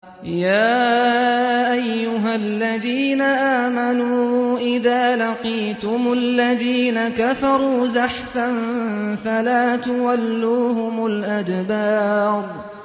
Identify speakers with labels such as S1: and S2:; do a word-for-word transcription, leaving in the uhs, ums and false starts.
S1: يا أيها الذين آمنوا إذا لقيتم الذين كفروا زحفا فلا تولوهم الأدبار